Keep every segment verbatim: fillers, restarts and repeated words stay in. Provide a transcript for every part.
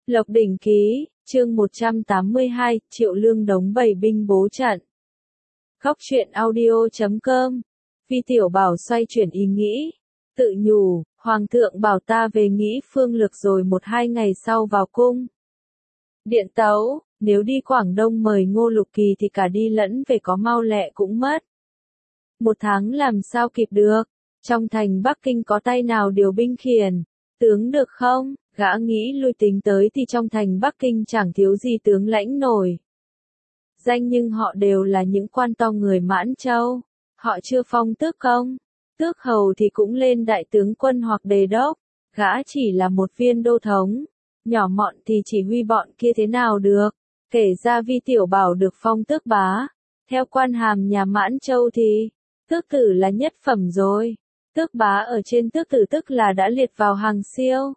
Lộc Đỉnh Ký, chương một trăm tám mươi hai, Triệu Lương đóng bầy binh bố trận. Góc truyện audio chấm com. Vi Tiểu Bảo xoay chuyển ý nghĩ, tự nhủ, Hoàng thượng bảo ta về nghĩ phương lược rồi một hai ngày sau vào cung. Điện tấu, nếu đi Quảng Đông mời Ngô Lục Kỳ thì cả đi lẫn về có mau lẹ cũng mất. Một tháng làm sao kịp được, trong thành Bắc Kinh có tay nào điều binh khiển, tướng được không? Gã nghĩ lui tính tới thì trong thành Bắc Kinh chẳng thiếu gì tướng lãnh nổi danh, nhưng họ đều là những quan to người Mãn Châu, họ chưa phong tước công, tước hầu thì cũng lên đại tướng quân hoặc đề đốc, gã chỉ là một viên đô thống, nhỏ mọn thì chỉ huy bọn kia thế nào được, kể ra Vi Tiểu Bảo được phong tước bá, theo quan hàm nhà Mãn Châu thì, tước tử là nhất phẩm rồi, tước bá ở trên tước tử tức là đã liệt vào hàng siêu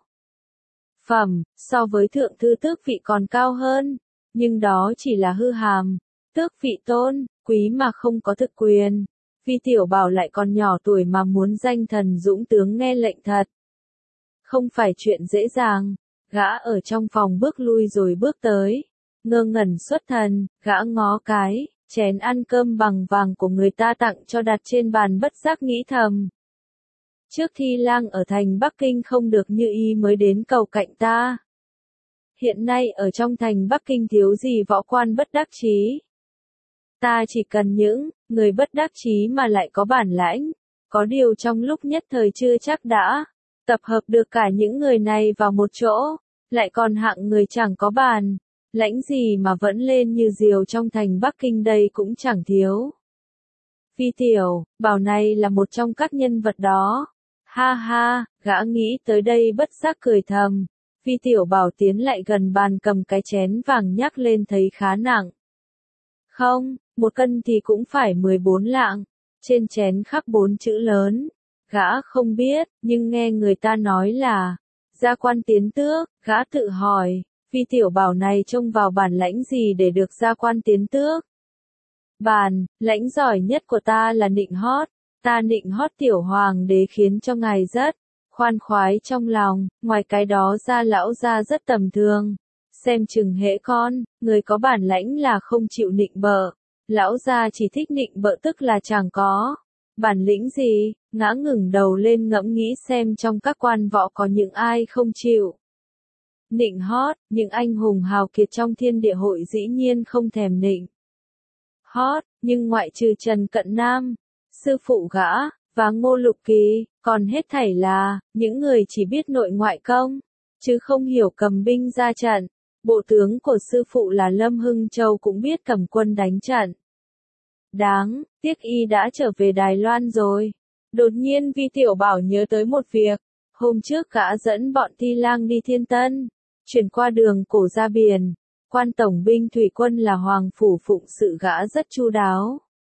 phẩm, so với thượng thư tước vị còn cao hơn, nhưng đó chỉ là hư hàm, tước vị tôn, quý mà không có thực quyền. Vi Tiểu Bảo lại còn nhỏ tuổi mà muốn danh thần dũng tướng nghe lệnh thật. Không phải chuyện dễ dàng, gã ở trong phòng bước lui rồi bước tới, ngơ ngẩn xuất thần, gã ngó cái, chén ăn cơm bằng vàng của người ta tặng cho đặt trên bàn bất giác nghĩ thầm. Trước Thi Lang ở thành Bắc Kinh không được như ý mới đến cầu cạnh ta. Hiện nay ở trong thành Bắc Kinh thiếu gì võ quan bất đắc chí. Ta chỉ cần những người bất đắc chí mà lại có bản lãnh, có điều trong lúc nhất thời chưa chắc đã tập hợp được cả những người này vào một chỗ, lại còn hạng người chẳng có bản lãnh gì mà vẫn lên như diều trong thành Bắc Kinh đây cũng chẳng thiếu. Vi Tiểu Bảo này là một trong các nhân vật đó. Ha ha, gã nghĩ tới đây bất giác cười thầm. Vi Tiểu Bảo tiến lại gần bàn cầm cái chén vàng nhắc lên thấy khá nặng. Không, một cân thì cũng phải mười bốn lạng. Trên chén khắc bốn chữ lớn. Gã không biết, nhưng nghe người ta nói là gia quan tiến tước, gã tự hỏi, Vi Tiểu Bảo này trông vào bản lãnh gì để được gia quan tiến tước? Bản lãnh giỏi nhất của ta là nịnh hót. Ta nịnh hót tiểu hoàng đế khiến cho ngài rất khoan khoái trong lòng, ngoài cái đó ra lão gia rất tầm thường. Xem chừng hễ con, người có bản lãnh là không chịu nịnh bợ, lão gia chỉ thích nịnh bợ tức là chẳng có bản lĩnh gì. Ngã ngừng đầu lên ngẫm nghĩ xem trong các quan võ có những ai không chịu nịnh hót, những anh hùng hào kiệt trong thiên địa hội dĩ nhiên không thèm nịnh hót, nhưng ngoại trừ Trần Cận Nam, sư phụ gã, và Ngô Lục Kỳ, còn hết thảy là những người chỉ biết nội ngoại công, chứ không hiểu cầm binh ra trận. Bộ tướng của sư phụ là Lâm Hưng Châu cũng biết cầm quân đánh trận. Đáng tiếc y đã trở về Đài Loan rồi. Đột nhiên Vi Tiểu Bảo nhớ tới một việc, hôm trước gã dẫn bọn Thi Lang đi Thiên Tân, chuyển qua đường cổ ra biển, quan tổng binh thủy quân là Hoàng Phủ phụng sự gã rất chu đáo.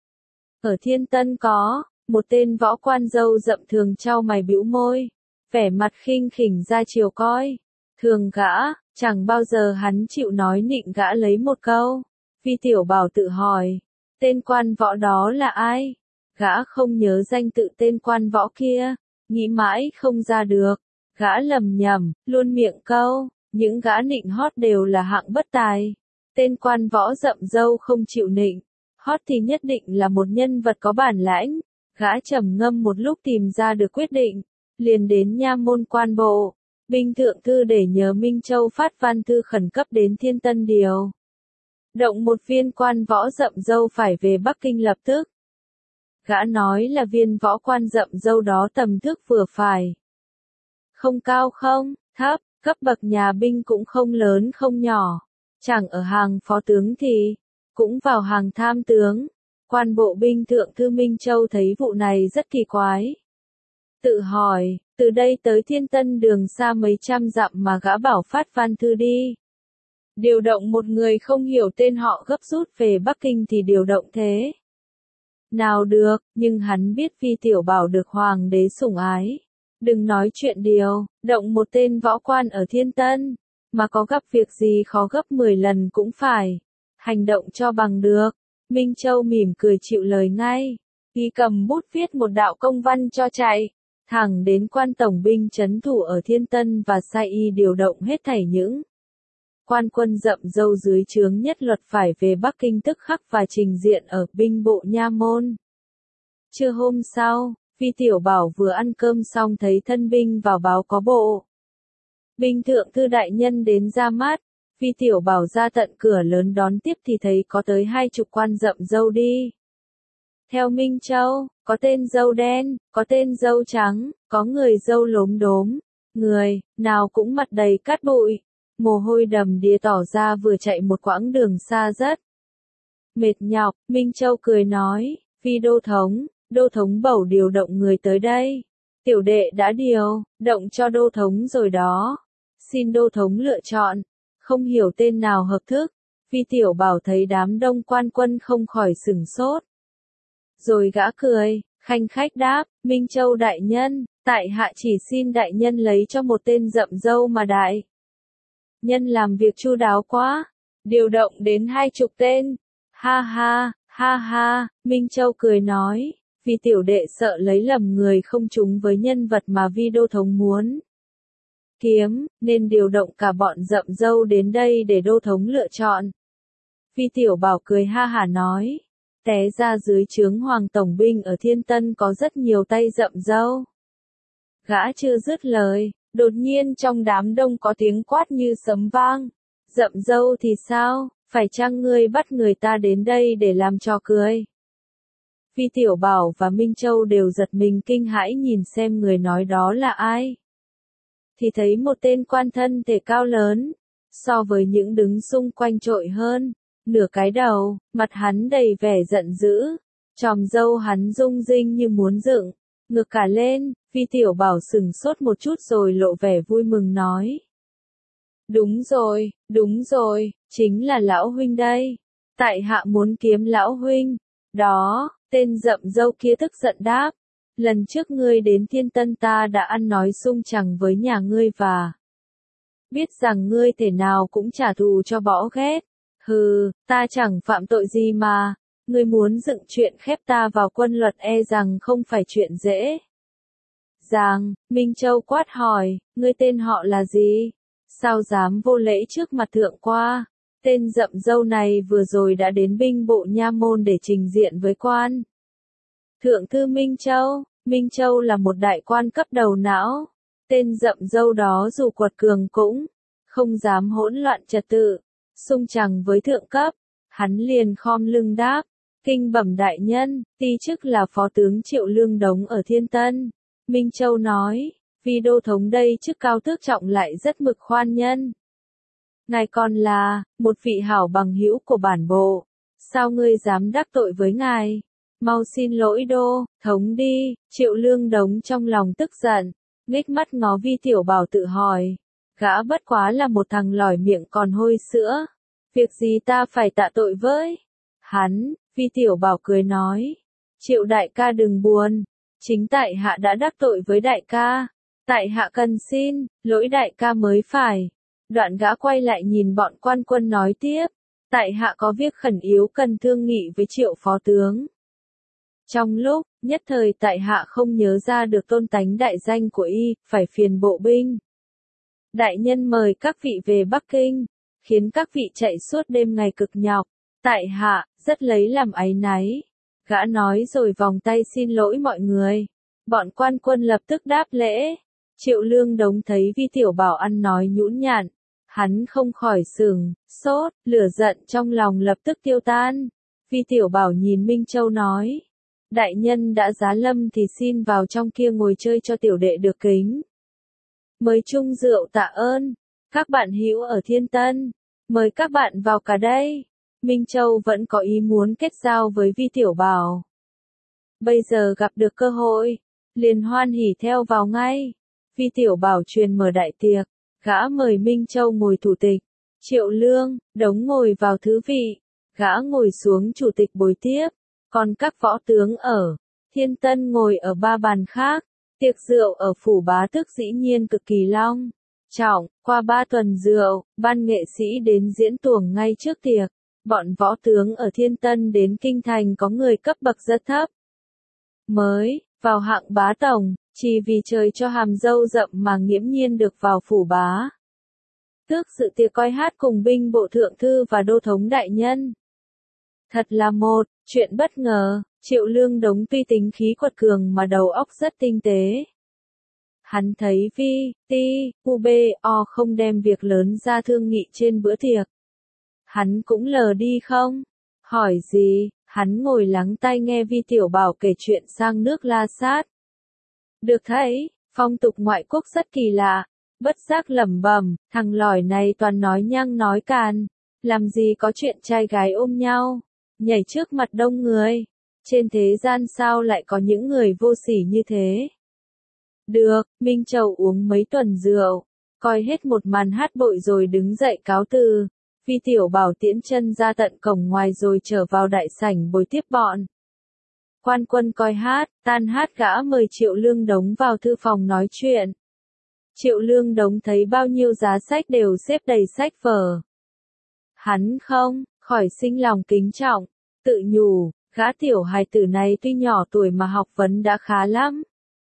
Ở Thiên Tân có một tên võ quan râu rậm thường trao mày bĩu môi, vẻ mặt khinh khỉnh ra chiều coi thường gã, chẳng bao giờ hắn chịu nói nịnh gã lấy một câu. Vi Tiểu Bảo tự hỏi, tên quan võ đó là ai? Gã không nhớ danh tự tên quan võ kia, nghĩ mãi không ra được, gã lầm nhầm, luôn miệng câu, những gã nịnh hót đều là hạng bất tài. Tên quan võ rậm râu không chịu nịnh hót thì nhất định là một nhân vật có bản lãnh. Gã trầm ngâm một lúc tìm ra được quyết định, liền đến nha môn quan bộ, binh thượng thư để nhờ Minh Châu phát văn thư khẩn cấp đến Thiên Tân điều động một viên quan võ rậm râu phải về Bắc Kinh lập tức. Gã nói là viên võ quan rậm râu đó tầm thước vừa phải, không cao không thấp, cấp bậc nhà binh cũng không lớn không nhỏ, chẳng ở hàng phó tướng thì cũng vào hàng tham tướng. Quan bộ binh thượng thư Minh Châu thấy vụ này rất kỳ quái. Tự hỏi, từ đây tới Thiên Tân đường xa mấy trăm dặm mà gã bảo phát văn thư đi. Điều động một người không hiểu tên họ gấp rút về Bắc Kinh thì điều động thế nào được, nhưng hắn biết Vi Tiểu Bảo được hoàng đế sủng ái. Đừng nói chuyện điều động một tên võ quan ở Thiên Tân, mà có gặp việc gì khó gấp mười lần cũng phải hành động cho bằng được. Minh Châu mỉm cười chịu lời ngay, y cầm bút viết một đạo công văn cho chạy, thẳng đến quan tổng binh trấn thủ ở Thiên Tân và sai y điều động hết thảy những quan quân Dậm Dâu dưới trướng nhất luật phải về Bắc Kinh tức khắc và trình diện ở binh bộ nha môn. Trưa hôm sau, Vi Tiểu Bảo vừa ăn cơm xong thấy thân binh vào báo có bộ binh thượng thư đại nhân đến ra mắt. Vi Tiểu Bảo ra tận cửa lớn đón tiếp thì thấy có tới hai chục quan Dậm Dâu đi theo Minh Châu, có tên dâu đen, có tên dâu trắng, có người dâu lốm đốm, người nào cũng mặt đầy cát bụi, mồ hôi đầm đìa tỏ ra vừa chạy một quãng đường xa rất mệt nhọc. Minh Châu cười nói, Vi đô thống, đô thống bầu điều động người tới đây. Tiểu đệ đã điều động cho đô thống rồi đó. Xin đô thống lựa chọn. Không hiểu tên nào hợp thức. Vi Tiểu Bảo thấy đám đông quan quân không khỏi sửng sốt. Rồi gã cười, khanh khách đáp, Minh Châu đại nhân, tại hạ chỉ xin đại nhân lấy cho một tên Dậm Dâu mà đại nhân làm việc chu đáo quá, điều động đến hai chục tên. Ha ha, ha ha, Minh Châu cười nói, vì tiểu đệ sợ lấy lầm người không trúng với nhân vật mà Vi đô thống muốn kiếm, nên điều động cả bọn Dậm Dâu đến đây để đô thống lựa chọn. Vi Tiểu Bảo cười ha hả nói, té ra dưới trướng Hoàng Tổng binh ở Thiên Tân có rất nhiều tay Dậm Dâu. Gã chưa dứt lời, đột nhiên trong đám đông có tiếng quát như sấm vang. Dậm Dâu thì sao, phải chăng ngươi bắt người ta đến đây để làm trò cười? Vi Tiểu Bảo và Minh Châu đều giật mình kinh hãi nhìn xem người nói đó là ai. Thì thấy một tên quan thân thể cao lớn, so với những đứng xung quanh trội hơn, nửa cái đầu, mặt hắn đầy vẻ giận dữ, chòm râu hắn rung rinh như muốn dựng ngược cả lên. Vi Tiểu Bảo sừng sốt một chút rồi lộ vẻ vui mừng nói. Đúng rồi, đúng rồi, chính là lão huynh đây. Tại hạ muốn kiếm lão huynh. Đó, tên Dậm Dâu kia tức giận đáp. Lần trước ngươi đến Thiên Tân ta đã ăn nói sung chẳng với nhà ngươi và biết rằng ngươi thể nào cũng trả thù cho bỏ ghét. Hừ, ta chẳng phạm tội gì mà. Ngươi muốn dựng chuyện khép ta vào quân luật e rằng không phải chuyện dễ. Giang, Minh Châu quát hỏi, ngươi tên họ là gì? Sao dám vô lễ trước mặt thượng qua? Tên Dậm Dâu này vừa rồi đã đến binh bộ nha môn để trình diện với quan thượng thư Minh Châu. Minh Châu là một đại quan cấp đầu não. Tên Dậm Dâu đó dù quật cường cũng không dám hỗn loạn trật tự, xung chẳng với thượng cấp. Hắn liền khom lưng đáp, kinh bẩm đại nhân, ti chức là phó tướng Triệu Lương Đống ở Thiên Tân. Minh Châu nói, Vi đô thống đây chức cao tước trọng lại rất mực khoan nhân. Ngài còn là một vị hảo bằng hữu của bản bộ, sao ngươi dám đắc tội với ngài? Mau xin lỗi đô thống đi. Triệu Lương Đống trong lòng tức giận, nghếch mắt ngó Vi Tiểu Bảo tự hỏi, gã bất quá là một thằng lỏi miệng còn hôi sữa, việc gì ta phải tạ tội với hắn? Vi Tiểu Bảo cười nói, Triệu đại ca đừng buồn, chính tại hạ đã đắc tội với đại ca, tại hạ cần xin lỗi đại ca mới phải. Đoạn gã quay lại nhìn bọn quan quân nói tiếp, tại hạ có việc khẩn yếu cần thương nghị với Triệu phó tướng. Trong lúc nhất thời tại hạ không nhớ ra được tôn tánh đại danh của y, phải phiền bộ binh đại nhân mời các vị về Bắc Kinh, khiến các vị chạy suốt đêm ngày cực nhọc. Tại hạ rất lấy làm áy náy. Gã nói rồi vòng tay xin lỗi mọi người. Bọn quan quân lập tức đáp lễ. Triệu Lương Đống thấy Vi Tiểu Bảo ăn nói nhũn nhặn, hắn không khỏi sừng sốt, lửa giận trong lòng lập tức tiêu tan. Vi Tiểu Bảo nhìn Minh Châu nói, đại nhân đã giá lâm thì xin vào trong kia ngồi chơi cho tiểu đệ được kính mời chung rượu tạ ơn. Các bạn hữu ở Thiên Tân, mời các bạn vào cả đây. Minh Châu vẫn có ý muốn kết giao với Vi Tiểu Bảo. Bây giờ gặp được cơ hội, liền hoan hỉ theo vào ngay. Vi Tiểu Bảo truyền mở đại tiệc, gã mời Minh Châu ngồi thủ tịch, Triệu Lương Đống ngồi vào thứ vị, gã ngồi xuống chủ tịch bồi tiếp, còn các võ tướng ở Thiên Tân ngồi ở ba bàn khác. Tiệc rượu ở phủ bá tước dĩ nhiên cực kỳ long trọng. Qua ba tuần rượu, ban nghệ sĩ đến diễn tuồng ngay trước tiệc. Bọn võ tướng ở Thiên Tân đến kinh thành có người cấp bậc rất thấp, mới vào hạng bá tổng, chỉ vì trời cho hàm râu rậm mà nghiễm nhiên được vào phủ bá tước dự tiệc coi hát cùng binh bộ thượng thư và đô thống đại nhân. Thật là một chuyện bất ngờ, Triệu Lương Đống tuy tính khí quật cường mà đầu óc rất tinh tế. Hắn thấy Vi, Ti, U B O không đem việc lớn ra thương nghị trên bữa tiệc. Hắn cũng lờ đi không? Hỏi gì? Hắn ngồi lắng tai nghe Vi Tiểu Bảo kể chuyện sang nước La Sát. Được thấy, phong tục ngoại quốc rất kỳ lạ, bất giác lẩm bẩm, thằng lỏi này toàn nói nhăng nói càn, làm gì có chuyện trai gái ôm nhau, nhảy trước mặt đông người, trên thế gian sao lại có những người vô sỉ như thế. Được, Minh Châu uống mấy tuần rượu, coi hết một màn hát bội rồi đứng dậy cáo từ. Vi Tiểu Bảo tiễn chân ra tận cổng ngoài rồi trở vào đại sảnh bồi tiếp bọn. Quan Quân coi hát, tan hát gã mời Triệu Lương Đống vào thư phòng nói chuyện. Triệu Lương Đống thấy bao nhiêu giá sách đều xếp đầy sách vở. Hắn không, khỏi sinh lòng kính trọng, tự nhủ, gã tiểu hài tử này tuy nhỏ tuổi mà học vấn đã khá lắm.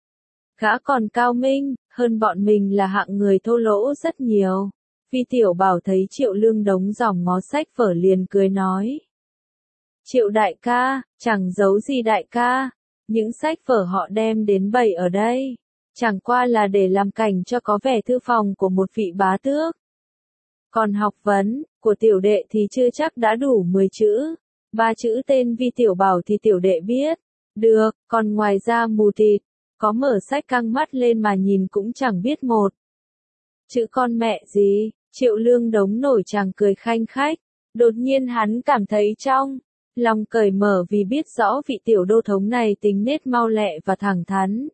Gã còn cao minh, hơn bọn mình là hạng người thô lỗ rất nhiều. Vi Tiểu Bảo thấy Triệu Lương Đống dòm ngó sách vở liền cười nói. Triệu đại ca, chẳng giấu gì đại ca, những sách vở họ đem đến bày ở đây, chẳng qua là để làm cảnh cho có vẻ thư phòng của một vị bá tước. Còn học vấn, của tiểu đệ thì chưa chắc đã đủ mười chữ, ba chữ tên Vi Tiểu Bảo thì tiểu đệ biết, được, còn ngoài ra mù tịt, có mở sách căng mắt lên mà nhìn cũng chẳng biết một chữ con mẹ gì. Triệu Lương Đống nổi chàng cười khanh khách, đột nhiên hắn cảm thấy trong lòng cởi mở vì biết rõ vị tiểu đô thống này tính nết mau lẹ và thẳng thắn.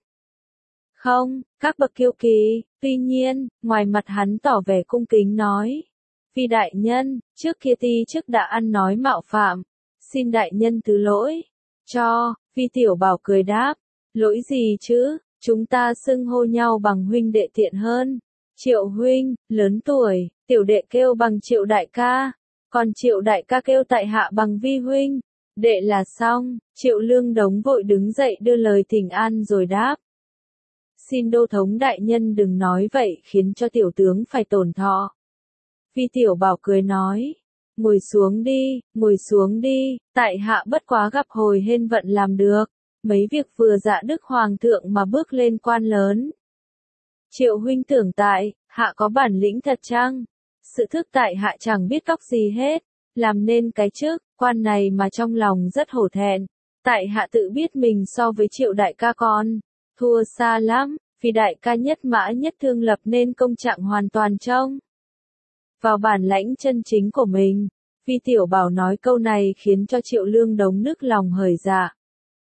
Không, các bậc kiêu kỳ, tuy nhiên, ngoài mặt hắn tỏ vẻ cung kính nói. Vi đại nhân, trước kia ti chức đã ăn nói mạo phạm, xin đại nhân thứ lỗi. Cho, Vi Tiểu Bảo cười đáp, lỗi gì chứ, chúng ta xưng hô nhau bằng huynh đệ tiện hơn. Triệu huynh, lớn tuổi, tiểu đệ kêu bằng Triệu đại ca, còn Triệu đại ca kêu tại hạ bằng Vi huynh. Đệ là xong, Triệu Lương Đống vội đứng dậy đưa lời thỉnh an rồi đáp. Xin đô thống đại nhân đừng nói vậy khiến cho tiểu tướng phải tổn thọ. Vi Tiểu Bảo cười nói, ngồi xuống đi, ngồi xuống đi, tại hạ bất quá gặp hồi hên vận làm được, mấy việc vừa dạ đức hoàng thượng mà bước lên quan lớn. Triệu huynh tưởng tại, hạ có bản lĩnh thật chăng? Sự thức tại hạ chẳng biết cóc gì hết, làm nên cái chức, quan này mà trong lòng rất hổ thẹn. Tại hạ tự biết mình so với Triệu đại ca con, thua xa lắm, vì đại ca nhất mã nhất thương lập nên công trạng hoàn toàn trông vào bản lãnh chân chính của mình. Vi Tiểu Bảo nói câu này khiến cho Triệu Lương Đống nức lòng hởi dạ.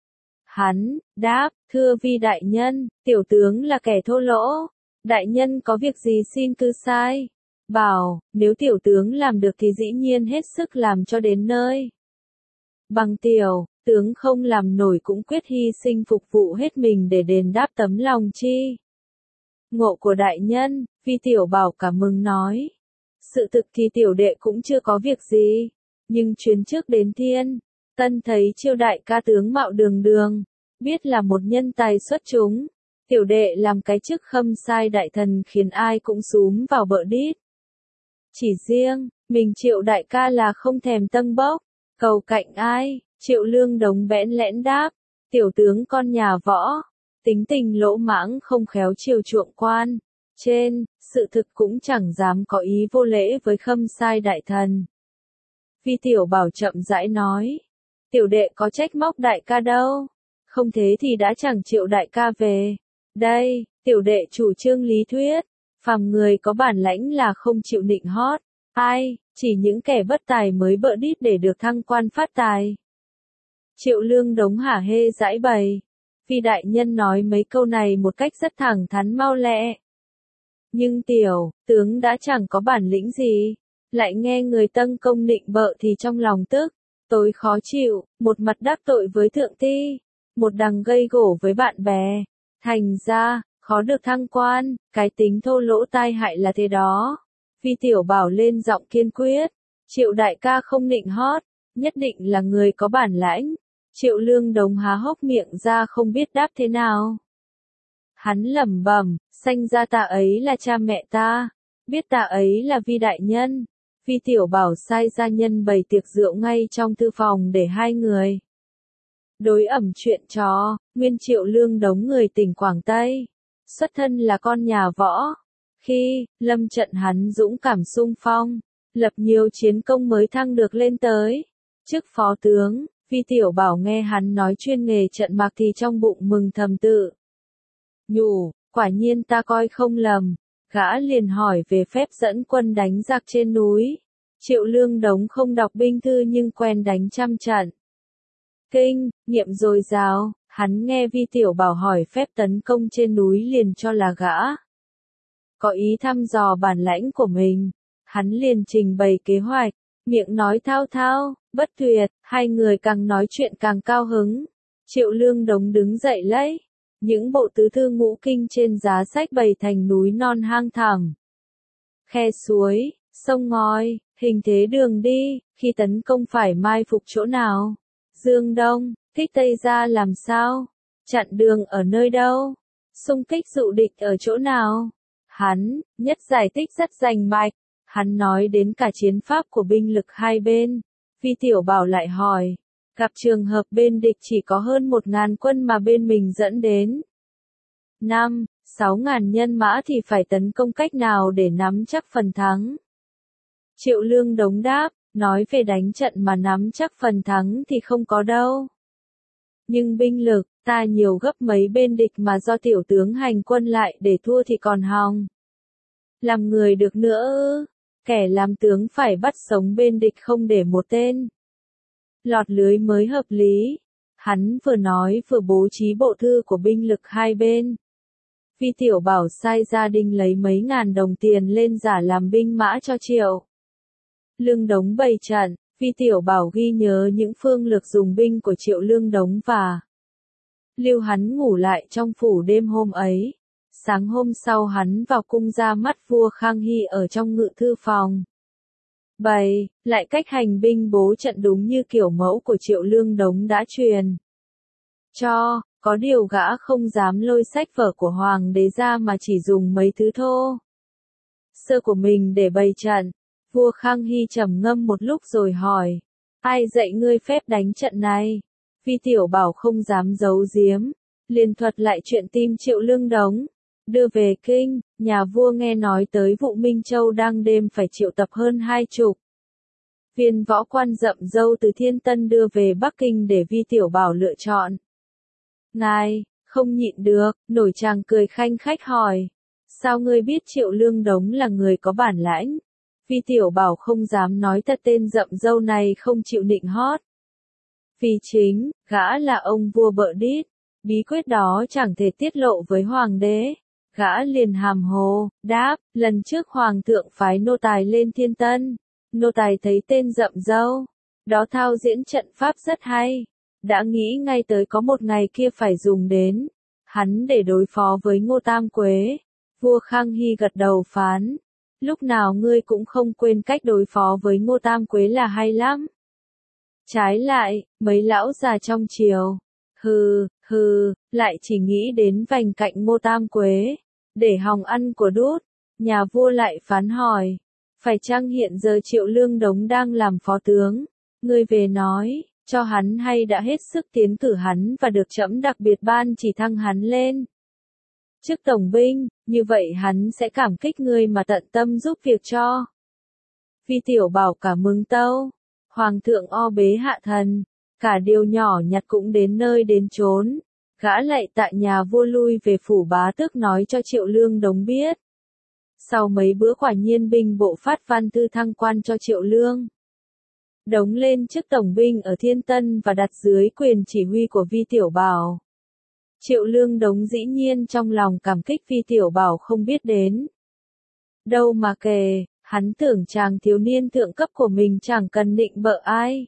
Hắn, đáp, thưa Vi đại nhân, tiểu tướng là kẻ thô lỗ. Đại nhân có việc gì xin cứ sai. Bảo, nếu tiểu tướng làm được thì dĩ nhiên hết sức làm cho đến nơi. Bằng tiểu, tướng không làm nổi cũng quyết hy sinh phục vụ hết mình để đền đáp tấm lòng chi. Ngộ của đại nhân, Vi Tiểu Bảo cảm mừng nói. Sự thực thì tiểu đệ cũng chưa có việc gì, nhưng chuyến trước đến Thiên Tân thấy Triệu đại ca tướng mạo đường đường, biết là một nhân tài xuất chúng. Tiểu đệ làm cái chức khâm sai đại thần khiến ai cũng xúm vào bợ đít. Chỉ riêng, mình Triệu đại ca là không thèm tâng bốc, cầu cạnh ai, Triệu Lương Đống bẽn lẽn đáp, tiểu tướng con nhà Võ, tính tình lỗ mãng không khéo chiều chuộng quan, trên, sự thực cũng chẳng dám có ý vô lễ với khâm sai đại thần. Vi Tiểu Bảo chậm rãi nói, tiểu đệ có trách móc đại ca đâu, không thế thì đã chẳng Triệu đại ca về. Đây, tiểu đệ chủ trương lý thuyết, phàm người có bản lãnh là không chịu nịnh hót, ai, chỉ những kẻ bất tài mới bợ đít để được thăng quan phát tài. Triệu Lương Đống hả hê giải bày, Vi đại nhân nói mấy câu này một cách rất thẳng thắn mau lẹ. Nhưng tiểu, tướng đã chẳng có bản lĩnh gì, lại nghe người tân công nịnh bợ thì trong lòng tức, tối khó chịu, một mặt đắc tội với thượng ti, một đằng gây gổ với bạn bè. Thành ra, khó được thăng quan, cái tính thô lỗ tai hại là thế đó. Vi Tiểu Bảo lên giọng kiên quyết, Triệu đại ca không nịnh hót, nhất định là người có bản lãnh. Triệu Lương Đống há hốc miệng ra không biết đáp thế nào. Hắn lẩm bẩm, sanh ra ta ấy là cha mẹ ta, Biết ta ấy là Vi đại nhân, Vi tiểu bảo sai gia nhân bày tiệc rượu ngay trong thư phòng để hai người đối ẩm chuyện trò. Nguyên Triệu Lương Đống người tỉnh Quảng Tây, xuất thân là con nhà võ. Khi lâm trận hắn dũng cảm xung phong, lập nhiều chiến công mới thăng được lên tới chức phó tướng. Vi tiểu bảo nghe hắn nói chuyên nghề trận mạc thì trong bụng mừng thầm tự nhủ, quả nhiên ta coi không lầm. Gã liền hỏi về phép dẫn quân đánh giặc trên núi. Triệu Lương Đống không đọc binh thư nhưng quen đánh trăm trận kinh nghiệm dồi dào. Hắn nghe Vi tiểu bảo hỏi phép tấn công trên núi liền cho là gã có ý thăm dò bản lãnh của mình. Hắn liền trình bày kế hoạch, miệng nói thao thao bất tuyệt. Hai người càng nói chuyện càng cao hứng. Triệu Lương Đống đứng dậy lấy những bộ tứ thư ngũ kinh trên giá sách bày thành núi non hang thẳm, khe suối, sông ngòi, hình thế đường đi. Khi tấn công phải mai phục chỗ nào, dương đông kích tây ra làm sao, chặn đường ở nơi đâu, xung kích dụ địch ở chỗ nào. Hắn nhất giải thích rất rành mạch. Hắn nói đến cả chiến pháp của binh lực hai bên. Vi tiểu bảo lại hỏi, gặp trường hợp bên địch chỉ có hơn một ngàn quân mà bên mình dẫn đến năm, sáu ngàn nhân mã thì phải tấn công cách nào để nắm chắc phần thắng? Triệu Lương Đống đáp, nói về đánh trận mà nắm chắc phần thắng thì không có đâu. Nhưng binh lực, ta nhiều gấp mấy bên địch mà do tiểu tướng hành quân lại để thua thì còn hòng làm người được nữa ư? Kẻ làm tướng phải bắt sống bên địch không để một tên lọt lưới mới hợp lý. Hắn vừa nói vừa bố trí bộ thư của binh lực hai bên. Vi tiểu bảo sai gia đình lấy mấy ngàn đồng tiền lên giả làm binh mã cho Triệu Lương Đống bày trận. Vi tiểu bảo ghi nhớ những phương lược dùng binh của Triệu Lương Đống và lưu hắn ngủ lại trong phủ đêm hôm ấy. Sáng hôm sau hắn vào cung ra mắt vua Khang Hy ở trong ngự thư phòng. Bày lại cách hành binh bố trận đúng như kiểu mẫu của Triệu Lương Đống đã truyền cho. Có điều gã không dám lôi sách vở của hoàng đế ra mà chỉ dùng mấy thứ thô sơ của mình để bày trận. Vua Khang Hy trầm ngâm một lúc rồi hỏi, ai dạy ngươi phép đánh trận này? Vi tiểu bảo không dám giấu giếm, liền thuật lại chuyện tim Triệu Lương Đống đưa về kinh. Nhà vua nghe nói tới vụ Minh Châu đang đêm phải triệu tập hơn hai chục viên võ quan rậm râu từ Thiên Tân đưa về Bắc Kinh để Vi tiểu bảo lựa chọn. Ngài không nhịn được, nổi tràng cười khanh khách hỏi, sao ngươi biết Triệu Lương Đống là người có bản lãnh? Vi tiểu bảo không dám nói thật tên rậm râu này không chịu nịnh hót. Vì chính, gã là ông vua bợ đít, bí quyết đó chẳng thể tiết lộ với hoàng đế. Gã liền hàm hồ, đáp, lần trước hoàng thượng phái nô tài lên Thiên Tân. Nô tài thấy tên rậm râu đó thao diễn trận pháp rất hay. Đã nghĩ ngay tới có một ngày kia phải dùng đến hắn để đối phó với Ngô Tam Quế. Vua Khang Hy gật đầu phán, lúc nào ngươi cũng không quên cách đối phó với Ngô Tam Quế là hay lắm. Trái lại, mấy lão già trong triều, hừ, hừ, lại chỉ nghĩ đến vành cạnh Ngô Tam Quế, để hòng ăn của đút. Nhà vua lại phán hỏi, phải chăng hiện giờ Triệu Lương Đống đang làm phó tướng? Ngươi về nói cho hắn hay đã hết sức tiến cử hắn và được trẫm đặc biệt ban chỉ thăng hắn lên chức tổng binh, như vậy hắn sẽ cảm kích ngươi mà tận tâm giúp việc cho. Vi tiểu bảo cả mừng tâu, hoàng thượng o bế hạ thần, cả điều nhỏ nhặt cũng đến nơi đến chốn. Gã lại tại nhà vua lui về phủ bá tước nói cho Triệu Lương Đống biết. Sau mấy bữa quả nhiên binh bộ phát văn thư thăng quan cho Triệu Lương Đống lên chức tổng binh ở Thiên Tân và đặt dưới quyền chỉ huy của Vi tiểu bảo. Triệu Lương Đống dĩ nhiên trong lòng cảm kích Vi tiểu bảo không biết đến đâu mà kể. Hắn tưởng chàng thiếu niên thượng cấp của mình chẳng cần nịnh bợ ai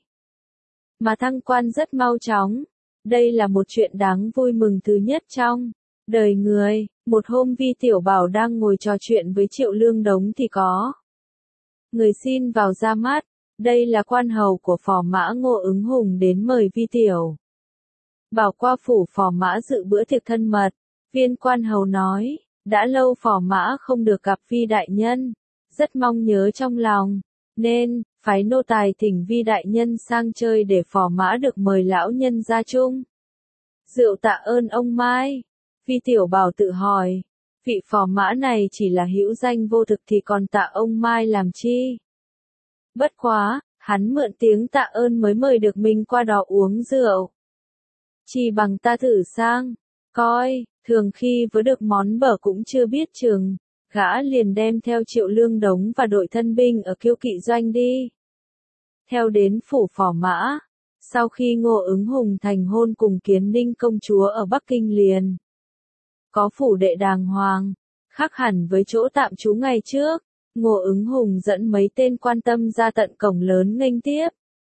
mà thăng quan rất mau chóng. Đây là một chuyện đáng vui mừng thứ nhất trong đời người. Một hôm Vi tiểu bảo đang ngồi trò chuyện với Triệu Lương Đống thì có người xin vào ra mắt. Đây là quan hầu của phò mã Ngô Ứng Hùng đến mời Vi tiểu bảo qua phủ phò mã dự bữa tiệc thân mật. Viên quan hầu nói, đã lâu phò mã không được gặp Vi đại nhân. rất mong nhớ trong lòng, nên, phái nô tài thỉnh Vi đại nhân sang chơi để phò mã được mời lão nhân ra chung. Rượu tạ ơn ông Mai. Vi Tiểu Bảo tự hỏi, vị phò mã này chỉ là hữu danh vô thực thì còn tạ ông Mai làm chi? Bất quá, hắn mượn tiếng tạ ơn mới mời được mình qua đó uống rượu. Chỉ bằng ta thử sang, coi, thường khi với được món bở cũng chưa biết chừng, gã liền đem theo Triệu Lương Đống và đội thân binh ở Kiêu Kỵ doanh đi. Theo đến phủ phò mã, sau khi Ngô Ứng Hùng thành hôn cùng Kiến Ninh công chúa ở Bắc Kinh liền có phủ đệ đàng hoàng, khác hẳn với chỗ tạm trú ngày trước. Ngô Ứng Hùng dẫn mấy tên quan tâm ra tận cổng lớn nghênh tiếp.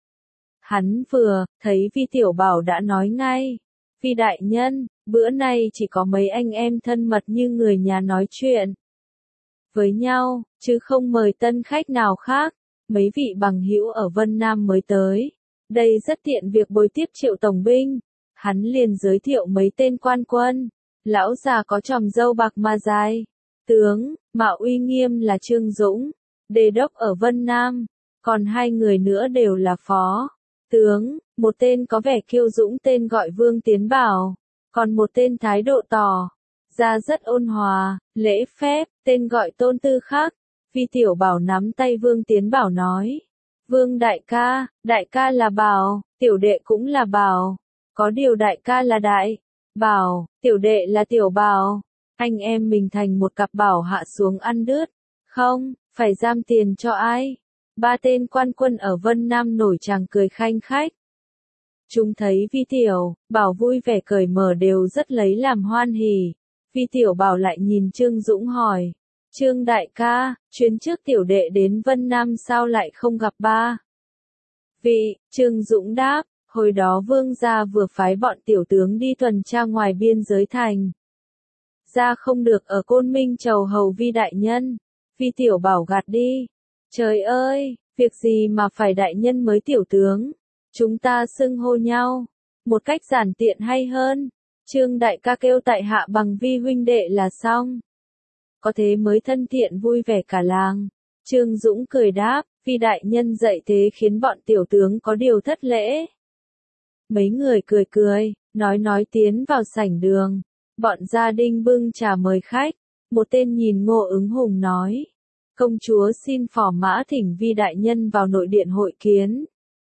Hắn vừa thấy Vi Tiểu Bảo đã nói ngay, Vi đại nhân, bữa nay chỉ có mấy anh em thân mật như người nhà nói chuyện với nhau, chứ không mời tân khách nào khác, mấy vị bằng hữu ở Vân Nam mới tới. Đây rất tiện việc bồi tiếp Triệu tổng binh. Hắn liền giới thiệu mấy tên quan quân. Lão già có chòm râu bạc mà dài, tướng, mạo uy nghiêm là Trương Dũng, đề đốc ở Vân Nam, còn hai người nữa đều là phó tướng, một tên có vẻ kiêu dũng tên gọi Vương Tiến Bảo, còn một tên thái độ tỏ ra rất ôn hòa, lễ phép, tên gọi Tôn Tư Khắc. Vi Tiểu Bảo nắm tay Vương Tiến Bảo nói, Vương đại ca, đại ca là Bảo, tiểu đệ cũng là Bảo, có điều đại ca là Đại Bảo, tiểu đệ là Tiểu Bảo, anh em mình thành một cặp bảo hạ xuống ăn đứt, không, phải giam tiền cho ai? Ba tên quan quân ở Vân Nam nổi tràng cười khanh khách. Chúng thấy Vi Tiểu Bảo vui vẻ cởi mở đều rất lấy làm hoan hỉ. Vi Tiểu Bảo lại nhìn Trương Dũng hỏi, Trương đại ca, chuyến trước tiểu đệ đến Vân Nam sao lại không gặp ba vị? Trương Dũng đáp, hồi đó vương gia vừa phái bọn tiểu tướng đi tuần tra ngoài biên giới thành. Ra không được ở Côn Minh chầu hầu Vi đại nhân. Vi Tiểu Bảo gạt đi. Trời ơi, việc gì mà phải đại nhân mới tiểu tướng. Chúng ta xưng hô nhau. Một cách giản tiện hay hơn. Trương đại ca kêu tại hạ bằng Vi huynh đệ là xong. Có thế mới thân thiện vui vẻ cả làng. Trương Dũng cười đáp, Vi đại nhân dạy thế khiến bọn tiểu tướng có điều thất lễ. Mấy người cười cười, nói nói tiến vào sảnh đường. Bọn gia đình bưng trà mời khách. Một tên nhìn Ngô Ứng Hùng nói, công chúa xin phò mã thỉnh Vi đại nhân vào nội điện hội kiến.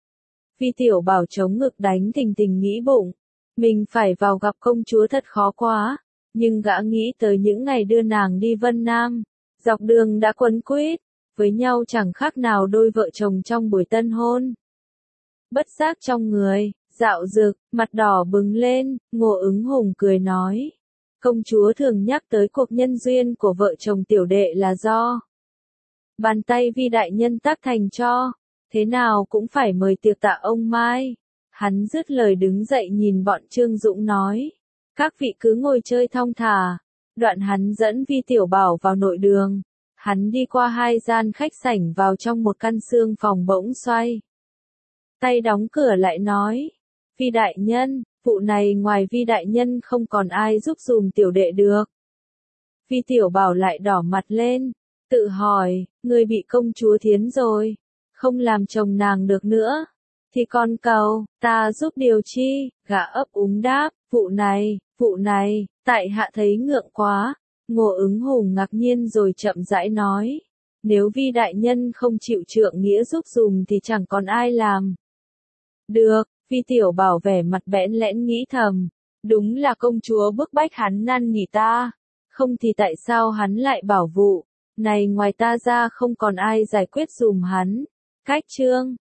Vi Tiểu Bảo chống ngực đánh thình thình nghĩ bụng, mình phải vào gặp công chúa thật khó quá, nhưng gã nghĩ tới những ngày đưa nàng đi Vân Nam, dọc đường đã quấn quýt với nhau chẳng khác nào đôi vợ chồng trong buổi tân hôn. Bất giác trong người dạo dực, mặt đỏ bừng lên, Ngô Ứng Hùng cười nói, công chúa thường nhắc tới cuộc nhân duyên của vợ chồng tiểu đệ là do bàn tay Vi đại nhân tác thành cho, thế nào cũng phải mời tiệc tạ ông Mai. Hắn dứt lời đứng dậy nhìn bọn Trương Dũng nói, các vị cứ ngồi chơi thong thả. Đoạn hắn dẫn Vi Tiểu Bảo vào nội đường. Hắn đi qua hai gian khách sảnh vào trong một căn xương phòng bỗng xoay tay đóng cửa lại nói, Vi đại nhân, vụ này ngoài Vi đại nhân không còn ai giúp dùm tiểu đệ được. Vi Tiểu Bảo lại đỏ mặt lên, tự hỏi, người bị công chúa thiến rồi, không làm chồng nàng được nữa, thì con cầu, ta giúp điều chi? Gã ấp úng đáp, vụ này, vụ này, tại hạ thấy ngượng quá. Ngô Ứng Hùng ngạc nhiên rồi chậm rãi nói, nếu Vi đại nhân không chịu trượng nghĩa giúp dùm thì chẳng còn ai làm được. Vi Tiểu Bảo vẻ mặt bẽn lẽn nghĩ thầm, đúng là công chúa bức bách hắn năn nỉ ta, không thì tại sao hắn lại bảo vụ này ngoài ta ra không còn ai giải quyết dùm hắn. Cách chương